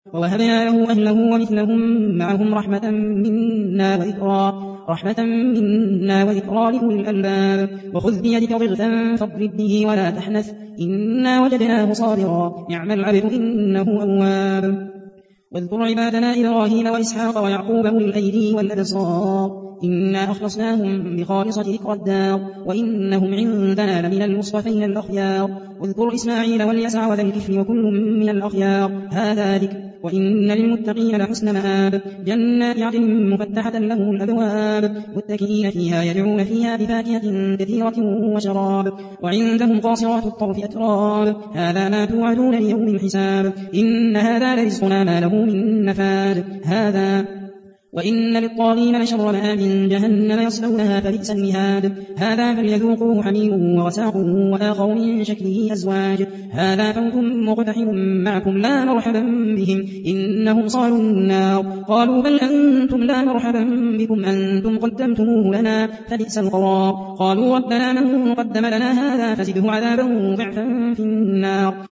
ووهبنا له أهله ومثلهم معهم رحمة منا وذكرى لأولي الألباب. وخذ بيدك ضغثا فاضرب به ولا تحنث إنا وجدناه صابرا نعم العبد إنه أواب. واذكر عبادنا إبراهيم وإسحاق ويعقوب أولي الأيدي والأبصار إنا أخلصناهم بخالصة ذكر الدار وإنهم عندنا لمن المصطفين الأخيار. واذكر إسماعيل واليسع وذا الكفل وكل من الأخيار هذا ذكر وإن للمتقين لحسن مآب. جنات عدن مفتحة لهم الأبواب متكئين فيها يدعون فيها بفاكهة كثيرة وشراب وعندهم قاصرات الطرف أتراب هذا ما توعدون ليوم الحساب إن هذا لرزقنا ما له من نفاد وإن للطاغين لشر مآب جهنم يصلونها فبئس المهاد هذا فليذوقوه حميم وغساق وآخر من شكله أزواج هذا فوج مقتحم معكم لا مرحبا بهم إنهم صالوا النار قالوا بل أنتم لا مرحبا بكم أنتم قدمتموه لنا فبئس القرار قالوا ربنا من قدم لنا هذا فزده عذابا ضعفا في النار